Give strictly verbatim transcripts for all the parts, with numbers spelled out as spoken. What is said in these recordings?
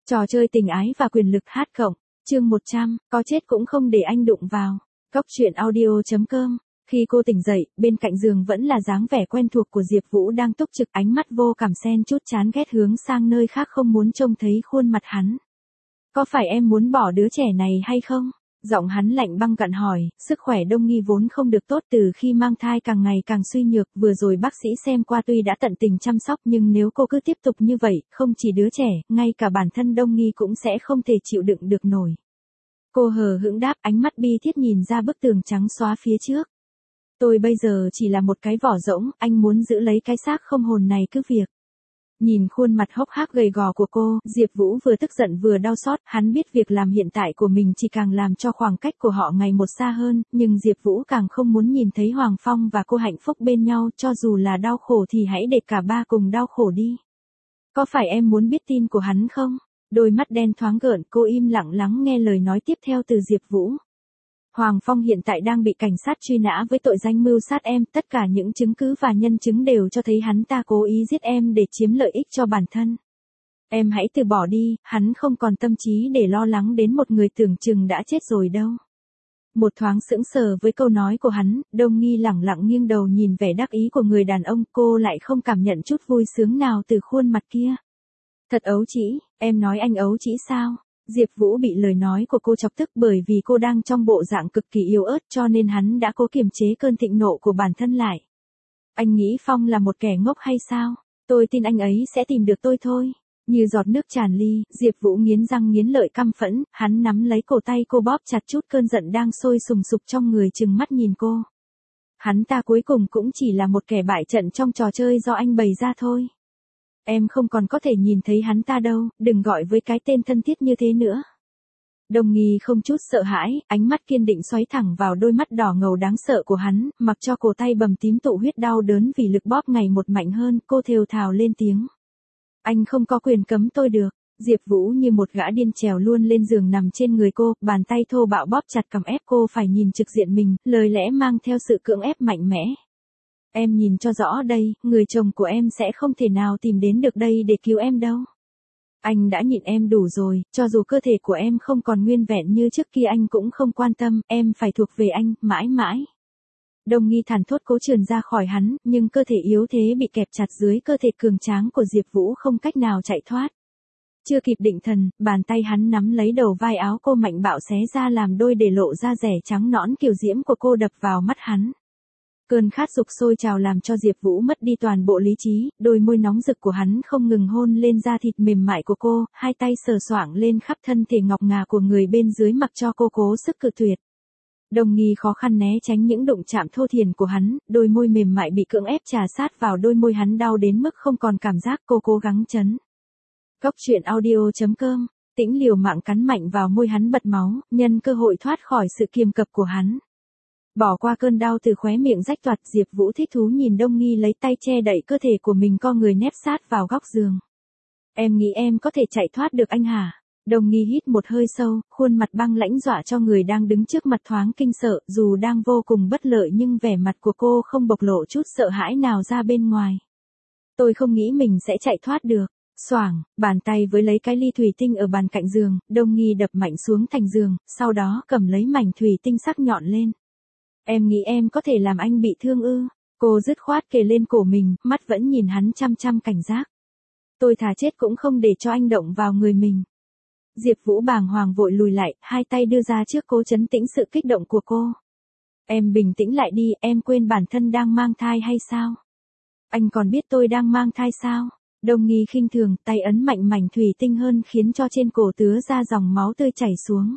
Trò chơi tình ái và quyền lực hát cộng, chương một trăm, có chết cũng không để anh đụng vào. Góc truyện audio chấm com. Khi cô tỉnh dậy, bên cạnh giường vẫn là dáng vẻ quen thuộc của Diệp Vũ đang túc trực, ánh mắt vô cảm xen chút chán ghét hướng sang nơi khác không muốn trông thấy khuôn mặt hắn. Có phải em muốn bỏ đứa trẻ này hay không? Giọng hắn lạnh băng cặn hỏi, sức khỏe Đông Nghi vốn không được tốt từ khi mang thai càng ngày càng suy nhược, vừa rồi bác sĩ xem qua tuy đã tận tình chăm sóc nhưng nếu cô cứ tiếp tục như vậy, không chỉ đứa trẻ, ngay cả bản thân Đông Nghi cũng sẽ không thể chịu đựng được nổi. Cô hờ hững đáp, ánh mắt bi thiết nhìn ra bức tường trắng xóa phía trước. Tôi bây giờ chỉ là một cái vỏ rỗng, anh muốn giữ lấy cái xác không hồn này cứ việc. Nhìn khuôn mặt hốc hác gầy gò của cô, Diệp Vũ vừa tức giận vừa đau xót, hắn biết việc làm hiện tại của mình chỉ càng làm cho khoảng cách của họ ngày một xa hơn, nhưng Diệp Vũ càng không muốn nhìn thấy Hoàng Phong và cô hạnh phúc bên nhau, cho dù là đau khổ thì hãy để cả ba cùng đau khổ đi. Có phải em muốn biết tin của hắn không? Đôi mắt đen thoáng gợn, cô im lặng lắng nghe lời nói tiếp theo từ Diệp Vũ. Hoàng Phong hiện tại đang bị cảnh sát truy nã với tội danh mưu sát em, tất cả những chứng cứ và nhân chứng đều cho thấy hắn ta cố ý giết em để chiếm lợi ích cho bản thân. Em hãy từ bỏ đi, hắn không còn tâm trí để lo lắng đến một người tưởng chừng đã chết rồi đâu. Một thoáng sững sờ với câu nói của hắn, Đông Nghi lẳng lặng nghiêng đầu nhìn vẻ đắc ý của người đàn ông, cô lại không cảm nhận chút vui sướng nào từ khuôn mặt kia. Thật ấu trĩ, em nói anh ấu trĩ sao? Diệp Vũ bị lời nói của cô chọc tức, bởi vì cô đang trong bộ dạng cực kỳ yếu ớt cho nên hắn đã cố kiềm chế cơn thịnh nộ của bản thân lại. Anh nghĩ Phong là một kẻ ngốc hay sao? Tôi tin anh ấy sẽ tìm được tôi thôi. Như giọt nước tràn ly, Diệp Vũ nghiến răng nghiến lợi căm phẫn, hắn nắm lấy cổ tay cô bóp chặt chút cơn giận đang sôi sùng sục trong người, trừng mắt nhìn cô. Hắn ta cuối cùng cũng chỉ là một kẻ bại trận trong trò chơi do anh bày ra thôi. Em không còn có thể nhìn thấy hắn ta đâu, đừng gọi với cái tên thân thiết như thế nữa. Đông Nghi không chút sợ hãi, ánh mắt kiên định xoáy thẳng vào đôi mắt đỏ ngầu đáng sợ của hắn, mặc cho cổ tay bầm tím tụ huyết đau đớn vì lực bóp ngày một mạnh hơn, cô thều thào lên tiếng. Anh không có quyền cấm tôi được. Diệp Vũ như một gã điên trèo luôn lên giường nằm trên người cô, bàn tay thô bạo bóp chặt cầm ép cô phải nhìn trực diện mình, lời lẽ mang theo sự cưỡng ép mạnh mẽ. Em nhìn cho rõ đây, người chồng của em sẽ không thể nào tìm đến được đây để cứu em đâu. Anh đã nhịn em đủ rồi, cho dù cơ thể của em không còn nguyên vẹn như trước kia anh cũng không quan tâm, em phải thuộc về anh, mãi mãi. Đông Nghi thản thốt cố trườn ra khỏi hắn, nhưng cơ thể yếu thế bị kẹp chặt dưới cơ thể cường tráng của Diệp Vũ không cách nào chạy thoát. Chưa kịp định thần, bàn tay hắn nắm lấy đầu vai áo cô mạnh bạo xé ra làm đôi để lộ ra rẻ trắng nõn kiều diễm của cô đập vào mắt hắn. Cơn khát dục sôi trào làm cho Diệp Vũ mất đi toàn bộ lý trí, đôi môi nóng rực của hắn không ngừng hôn lên da thịt mềm mại của cô, hai tay sờ soạng lên khắp thân thể ngọc ngà của người bên dưới mặc cho cô cố sức cự tuyệt. Đông Nghi khó khăn né tránh những đụng chạm thô thiển của hắn, đôi môi mềm mại bị cưỡng ép trà sát vào đôi môi hắn đau đến mức không còn cảm giác, cô cố gắng chấn. Góc truyện audio chấm com, Tĩnh liều mạng cắn mạnh vào môi hắn bật máu, nhân cơ hội thoát khỏi sự kiềm cập của hắn. Bỏ qua cơn đau từ khóe miệng rách toạc, Diệp Vũ thích thú nhìn Đông Nghi lấy tay che đậy cơ thể của mình co người nép sát vào góc giường. Em nghĩ em có thể chạy thoát được anh hả? Đông Nghi hít một hơi sâu, khuôn mặt băng lãnh dọa cho người đang đứng trước mặt thoáng kinh sợ, dù đang vô cùng bất lợi nhưng vẻ mặt của cô không bộc lộ chút sợ hãi nào ra bên ngoài. Tôi không nghĩ mình sẽ chạy thoát được. Xoảng, bàn tay với lấy cái ly thủy tinh ở bàn cạnh giường, Đông Nghi đập mạnh xuống thành giường, sau đó cầm lấy mảnh thủy tinh sắc nhọn lên. Em nghĩ em có thể làm anh bị thương ư? Cô dứt khoát kề lên cổ mình, mắt vẫn nhìn hắn chăm chăm cảnh giác. Tôi thà chết cũng không để cho anh động vào người mình. Diệp Vũ bàng hoàng vội lùi lại, hai tay đưa ra trước cố trấn tĩnh sự kích động của cô. Em bình tĩnh lại đi, em quên bản thân đang mang thai hay sao? Anh còn biết tôi đang mang thai sao? Đông Nghi khinh thường, tay ấn mạnh mảnh thủy tinh hơn khiến cho trên cổ tứa ra dòng máu tươi chảy xuống.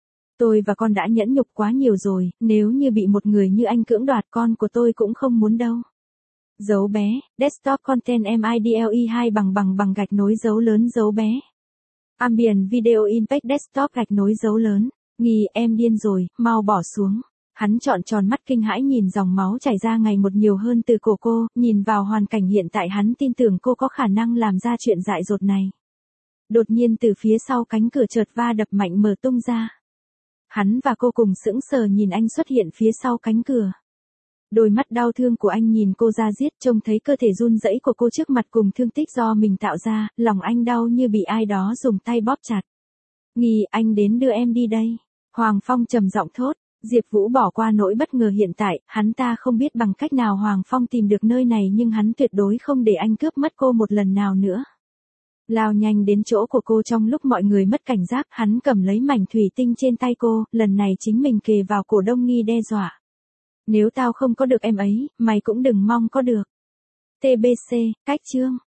Tôi và con đã nhẫn nhục quá nhiều rồi, nếu như bị một người như anh cưỡng đoạt con của tôi cũng không muốn đâu. Dấu bé, desktop content midle hai bằng bằng bằng gạch nối dấu lớn dấu bé. Ambient video impact desktop gạch nối dấu lớn. Nghi, em điên rồi, mau bỏ xuống. Hắn trọn tròn mắt kinh hãi nhìn dòng máu chảy ra ngày một nhiều hơn từ cổ cô, nhìn vào hoàn cảnh hiện tại hắn tin tưởng cô có khả năng làm ra chuyện dại dột này. Đột nhiên từ phía sau cánh cửa chợt va đập mạnh mở tung ra. Hắn và cô cùng sững sờ nhìn anh xuất hiện phía sau cánh cửa. Đôi mắt đau thương của anh nhìn cô ra giết, trông thấy cơ thể run rẩy của cô trước mặt cùng thương tích do mình tạo ra, lòng anh đau như bị ai đó dùng tay bóp chặt. Nghi, anh đến đưa em đi đây. Hoàng Phong trầm giọng thốt. Diệp Vũ bỏ qua nỗi bất ngờ hiện tại, hắn ta không biết bằng cách nào Hoàng Phong tìm được nơi này nhưng hắn tuyệt đối không để anh cướp mất cô một lần nào nữa. Lao nhanh đến chỗ của cô trong lúc mọi người mất cảnh giác, hắn cầm lấy mảnh thủy tinh trên tay cô, lần này chính mình kề vào cổ Đông Nghi đe dọa. Nếu tao không có được em ấy, mày cũng đừng mong có được. tê bê xê, cách chương.